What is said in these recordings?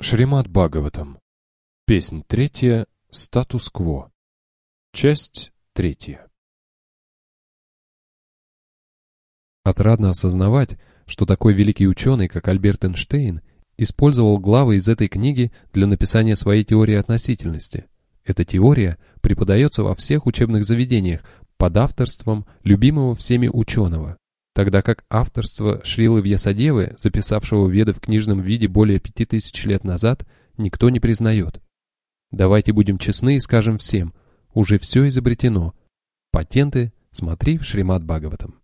Шримад Бхагаватам. Песнь 3. Статус-кво. Часть 3. Отрадно осознавать, что такой великий ученый, как Альберт Эйнштейн, использовал главы из этой книги для написания своей теории относительности. Эта теория преподается во всех учебных заведениях под авторством любимого всеми ученого, тогда как авторство Шрилы Вьясадевы, записавшего Веды в книжном виде более 5000 лет назад, никто не признает. Давайте будем честны и скажем всем, уже все изобретено. Патенты смотри в Шримад Бхагаватам.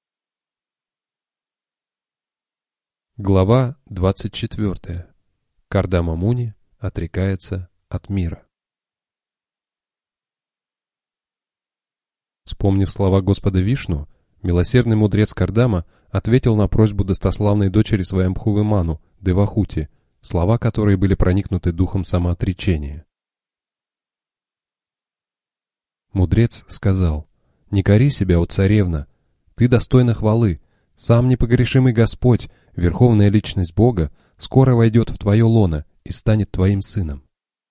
Глава 24. Кардама Муни отрекается от мира. Вспомнив слова Господа Вишну, милосердный мудрец Кардама ответил на просьбу достославной дочери Сваямбхувы Ману, Девахути, слова которой были проникнуты духом самоотречения. Мудрец сказал: «Не кори себя, о царевна, ты достойна хвалы, сам непогрешимый Господь, Верховная Личность Бога, скоро войдет в твое лоно и станет твоим сыном.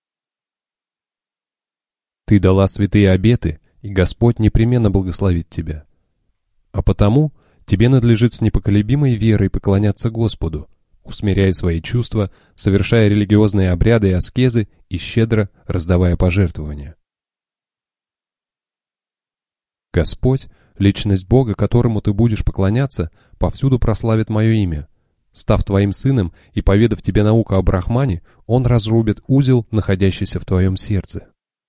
Ты дала святые обеты, и Господь непременно благословит тебя. А потому тебе надлежит с непоколебимой верой поклоняться Господу, усмиряя свои чувства, совершая религиозные обряды и аскезы и щедро раздавая пожертвования. Господь, Личность Бога, которому ты будешь поклоняться, повсюду прославит мое имя. Став твоим сыном и поведав тебе науку о Брахмане, он разрубит узел, находящийся в твоем сердце».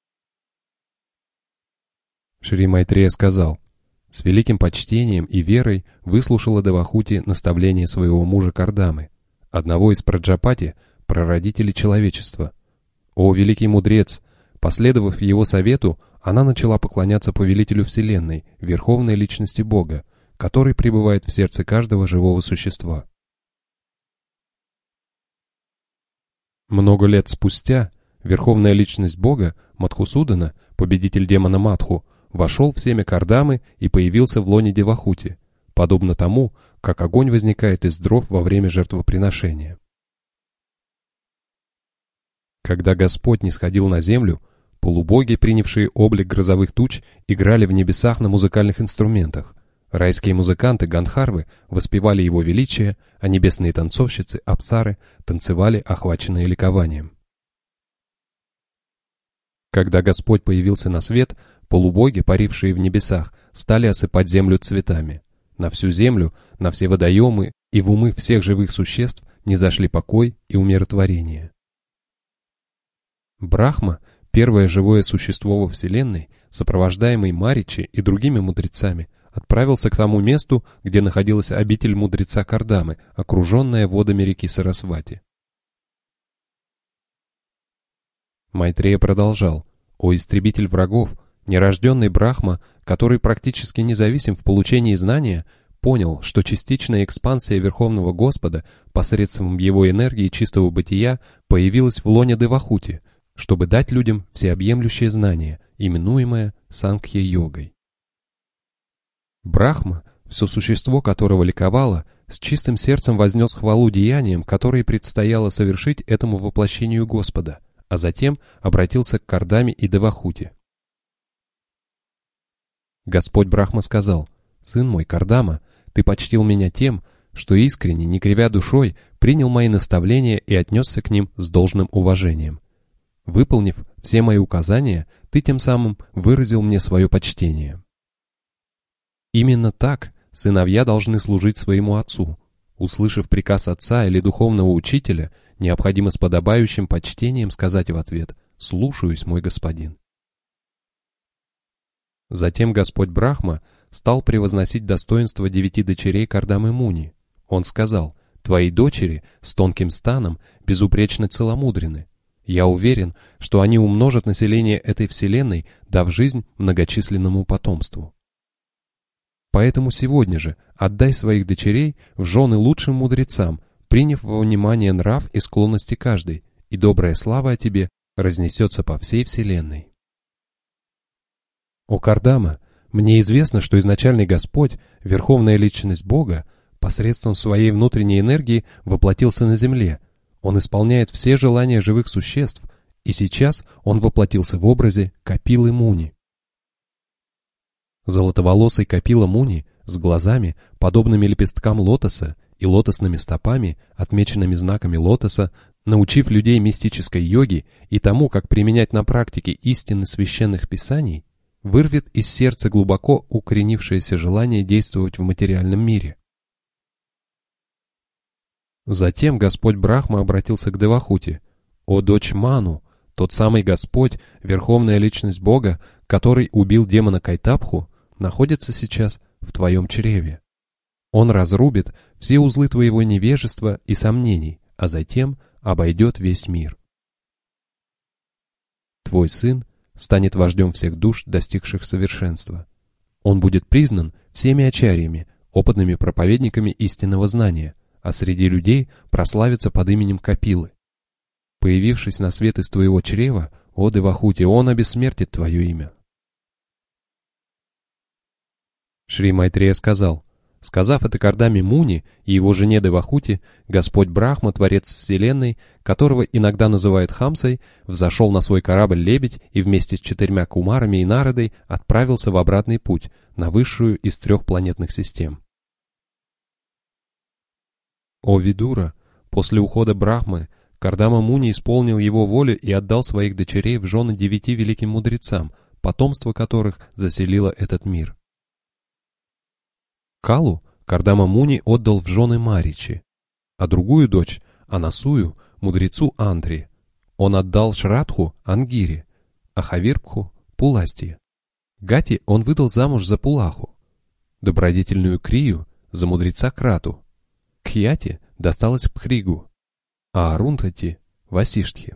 Шри Майтрея сказал: «С великим почтением и верой выслушала Девахути наставление своего мужа Кардамы, одного из Праджапати, прародителей человечества. О великий мудрец! Последовав его совету, она начала поклоняться повелителю Вселенной, Верховной Личности Бога, который пребывает в сердце каждого живого существа. Много лет спустя Верховная Личность Бога, Мадхусудана, победитель демона Мадху, вошел в семя Кардамы и появился в лоне Девахути, подобно тому, как огонь возникает из дров во время жертвоприношения. Когда Господь нисходил на землю, полубоги, принявшие облик грозовых туч, играли в небесах на музыкальных инструментах. Райские музыканты Гандхарвы воспевали его величие, а небесные танцовщицы Апсары танцевали, охваченные ликованием. Когда Господь появился на свет, полубоги, парившие в небесах, стали осыпать землю цветами. На всю землю, на все водоемы и в умы всех живых существ низошли покой и умиротворение. Брахма, первое живое существо во Вселенной, сопровождаемый Маричи и другими мудрецами, отправился к тому месту, где находилась обитель мудреца Кардамы, окруженная водами реки Сарасвати. Майтрея продолжал: «О истребитель врагов, нерожденный Брахма, который практически независим в получении знания, понял, что частичная экспансия Верховного Господа посредством его энергии чистого бытия появилась в лоне Девахути, чтобы дать людям всеобъемлющее знание, именуемое Санкхья-йогой. Брахма, все существо которого ликовало, с чистым сердцем вознес хвалу деяниям, которые предстояло совершить этому воплощению Господа, а затем обратился к Кардаме и Девахути. Господь Брахма сказал: «Сын мой, Кардама, ты почтил меня тем, что искренне, не кривя душой, принял мои наставления и отнесся к ним с должным уважением. Выполнив все мои указания, ты тем самым выразил мне свое почтение. Именно так сыновья должны служить своему отцу. Услышав приказ отца или духовного учителя, необходимо с подобающим почтением сказать в ответ: «Слушаюсь, мой господин». Затем Господь Брахма стал превозносить достоинство 9 дочерей Кардамы Муни. Он сказал: «Твои дочери с тонким станом безупречно целомудрены. Я уверен, что они умножат население этой вселенной, дав жизнь многочисленному потомству. Поэтому сегодня же отдай своих дочерей в жены лучшим мудрецам, приняв во внимание нрав и склонности каждой, и добрая слава о тебе разнесется по всей вселенной». «О Кардама, мне известно, что изначальный Господь, Верховная Личность Бога, посредством своей внутренней энергии воплотился на земле. Он исполняет все желания живых существ, и сейчас он воплотился в образе Капилы Муни. Золотоволосый Капила Муни с глазами, подобными лепесткам лотоса, и лотосными стопами, отмеченными знаками лотоса, научив людей мистической йоге и тому, как применять на практике истины священных писаний, вырвет из сердца глубоко укоренившееся желание действовать в материальном мире. Затем Господь Брахма обратился к Девахути: «О дочь Ману, тот самый Господь, Верховная Личность Бога, который убил демона Кайтапху, находится сейчас в твоем чреве. Он разрубит все узлы твоего невежества и сомнений, а затем обойдет весь мир. Твой сын станет вождем всех душ, достигших совершенства. Он будет признан всеми ачарьями, опытными проповедниками истинного знания, а среди людей прославится под именем Капилы. Появившись на свет из твоего чрева, о Девахути, он обессмертит твое имя». Шри Майтрея сказал: сказав это Кардаме Муни и его жене Девахути, Господь Брахма, Творец Вселенной, которого иногда называют Хамсой, взошел на свой корабль «Лебедь» и вместе с 4 кумарами и Нарадой отправился в обратный путь на высшую из 3 планетных систем. О Видура, после ухода Брахмы, Кардама Муни исполнил его волю и отдал своих дочерей в жены 9 великим мудрецам, потомство которых заселило этот мир. Калу Кардама Муни отдал в жены Маричи, а другую дочь, Анасую, мудрецу Андри, он отдал Шрадху Ангире, а Хавирбху Пуластье. Гати он выдал замуж за Пулаху, добродетельную Крию за мудреца Крату, Кхьяти досталась Пхригу, а Арундхати — Васиштхе.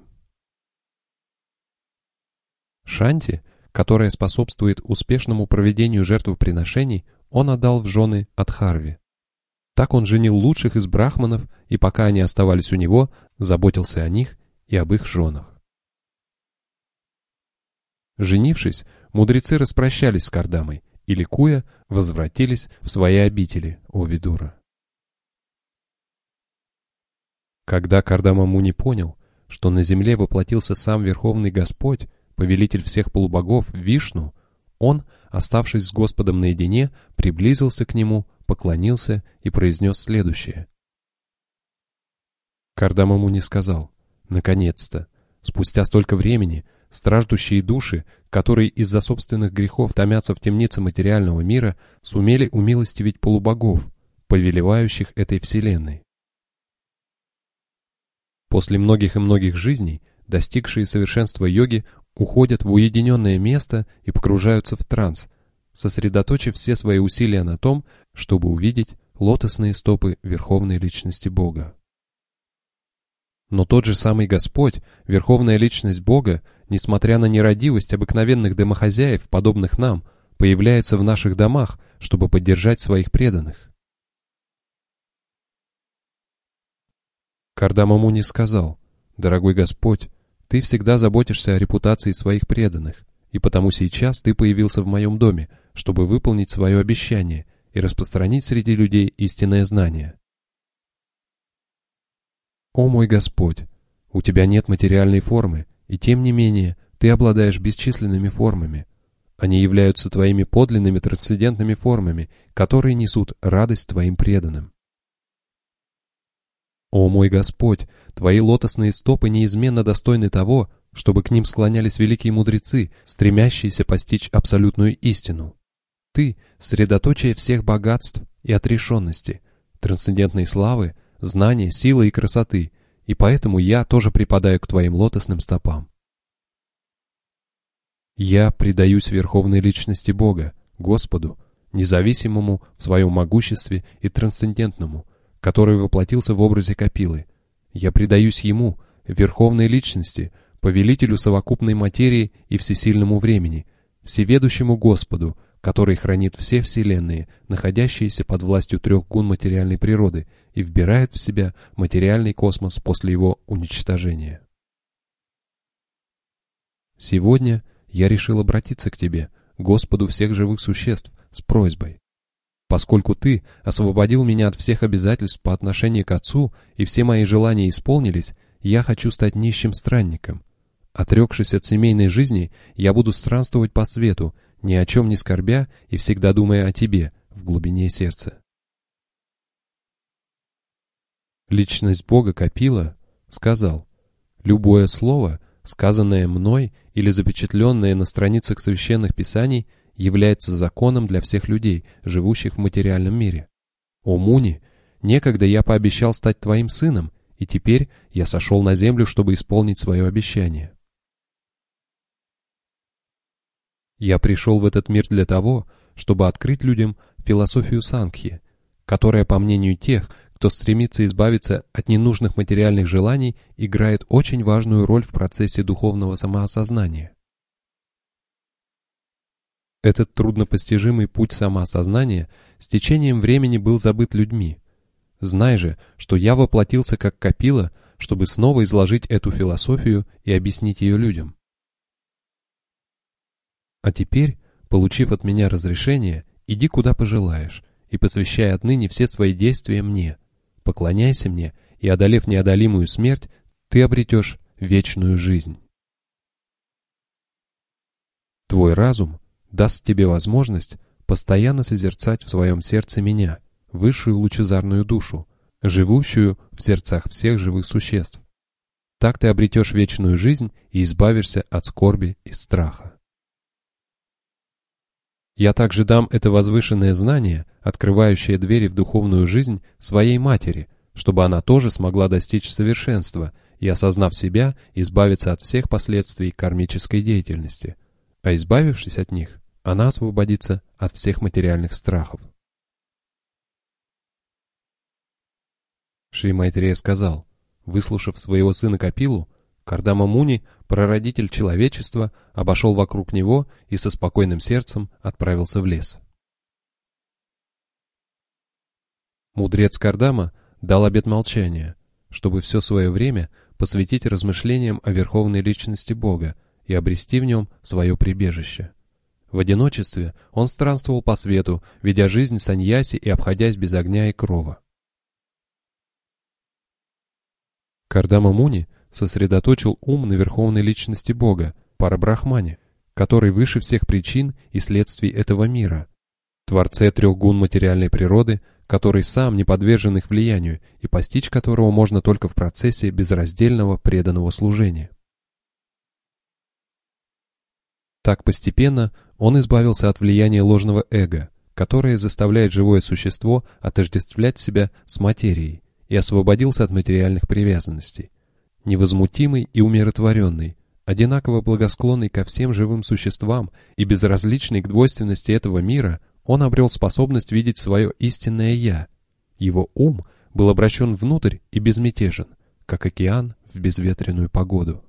Шанти, которая способствует успешному проведению жертвоприношений, он отдал в жены Адхарви. Так он женил лучших из брахманов, и пока они оставались у него, заботился о них и об их женах. Женившись, мудрецы распрощались с Кардамой и, ликуя, возвратились в свои обители, о Видура. Когда Кардама Муни понял, что на земле воплотился сам Верховный Господь, повелитель всех полубогов, Вишну, он, оставшись с Господом наедине, приблизился к нему, поклонился и произнес следующее. Кардама Муни сказал: «Наконец-то, спустя столько времени, страждущие души, которые из-за собственных грехов томятся в темнице материального мира, сумели умилостивить полубогов, повелевающих этой вселенной. После многих и многих жизней, достигшие совершенства йоги уходят в уединенное место и погружаются в транс, сосредоточив все свои усилия на том, чтобы увидеть лотосные стопы Верховной Личности Бога. Но тот же самый Господь, Верховная Личность Бога, несмотря на нерадивость обыкновенных домохозяев, подобных нам, появляется в наших домах, чтобы поддержать своих преданных. Кардама Муни сказал: «Дорогой Господь, ты всегда заботишься о репутации своих преданных, и потому сейчас ты появился в моем доме, чтобы выполнить свое обещание и распространить среди людей истинное знание. О мой Господь, у тебя нет материальной формы, и тем не менее ты обладаешь бесчисленными формами. Они являются твоими подлинными трансцендентными формами, которые несут радость твоим преданным. О мой Господь, твои лотосные стопы неизменно достойны того, чтобы к ним склонялись великие мудрецы, стремящиеся постичь абсолютную истину. Ты — средоточие всех богатств и отрешенности, трансцендентной славы, знания, силы и красоты, и поэтому я тоже припадаю к твоим лотосным стопам. Я предаюсь Верховной Личности Бога, Господу, независимому в своем могуществе и трансцендентному, который воплотился в образе Капилы. Я предаюсь Ему, Верховной Личности, Повелителю совокупной материи и всесильному времени, всеведущему Господу, который хранит все вселенные, находящиеся под властью 3 гун материальной природы, и вбирает в себя материальный космос после его уничтожения. Сегодня я решил обратиться к Тебе, Господу всех живых существ, с просьбой. Поскольку ты освободил меня от всех обязательств по отношению к Отцу, и все мои желания исполнились, я хочу стать нищим странником. Отрекшись от семейной жизни, я буду странствовать по свету, ни о чем не скорбя и всегда думая о тебе в глубине сердца. Личность Бога Капила сказал: «Любое слово, сказанное мной или запечатленное на страницах священных писаний, является законом для всех людей, живущих в материальном мире. О Муни, некогда я пообещал стать твоим сыном, и теперь я сошел на землю, чтобы исполнить свое обещание. Я пришел в этот мир для того, чтобы открыть людям философию Сангхи, которая, по мнению тех, кто стремится избавиться от ненужных материальных желаний, играет очень важную роль в процессе духовного самоосознания. Этот труднопостижимый путь самоосознания с течением времени был забыт людьми. Знай же, что я воплотился как Капила, чтобы снова изложить эту философию и объяснить ее людям. А теперь, получив от меня разрешение, иди куда пожелаешь и посвящай отныне все свои действия мне. Поклоняйся мне, и, одолев неодолимую смерть, ты обретешь вечную жизнь. Твой разум даст тебе возможность постоянно созерцать в своем сердце меня, высшую лучезарную душу, живущую в сердцах всех живых существ. Так ты обретешь вечную жизнь и избавишься от скорби и страха. Я также дам это возвышенное знание, открывающее двери в духовную жизнь своей матери, чтобы она тоже смогла достичь совершенства и, осознав себя, избавиться от всех последствий кармической деятельности, а избавившись от них, она освободится от всех материальных страхов. Шри Майтрея сказал: выслушав своего сына Капилу, Кардама Муни, прародитель человечества, обошел вокруг него и со спокойным сердцем отправился в лес. Мудрец Кардама дал обет молчания, чтобы все свое время посвятить размышлениям о верховной личности Бога и обрести в нем свое прибежище. В одиночестве он странствовал по свету, ведя жизнь саньяси и обходясь без огня и крова. Кардама Муни сосредоточил ум на верховной личности Бога, Парабрахмане, который выше всех причин и следствий этого мира, Творце трех гун материальной природы, который сам не подвержен их влиянию и постичь которого можно только в процессе безраздельного преданного служения. Так постепенно он избавился от влияния ложного эго, которое заставляет живое существо отождествлять себя с материей, и освободился от материальных привязанностей. Невозмутимый и умиротворенный, одинаково благосклонный ко всем живым существам и безразличный к двойственности этого мира, он обрел способность видеть свое истинное «я». Его ум был обращен внутрь и безмятежен, как океан в безветренную погоду.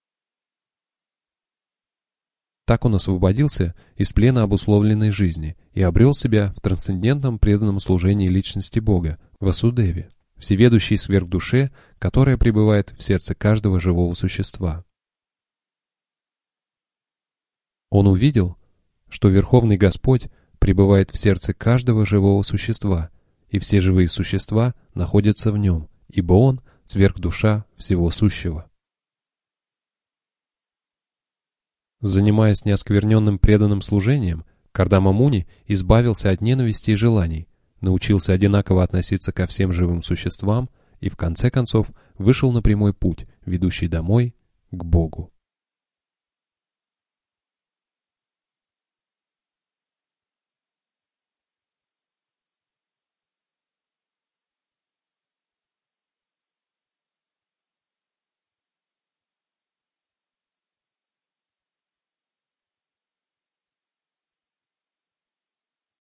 Так он освободился из плена обусловленной жизни и обрел себя в трансцендентном преданном служении личности Бога, Васудеве, всеведущей сверхдуше, которая пребывает в сердце каждого живого существа. Он увидел, что Верховный Господь пребывает в сердце каждого живого существа, и все живые существа находятся в нем, ибо Он — сверхдуша всего сущего. Занимаясь неоскверненным преданным служением, Кардама Муни избавился от ненависти и желаний, научился одинаково относиться ко всем живым существам и в конце концов вышел на прямой путь, ведущий домой к Богу.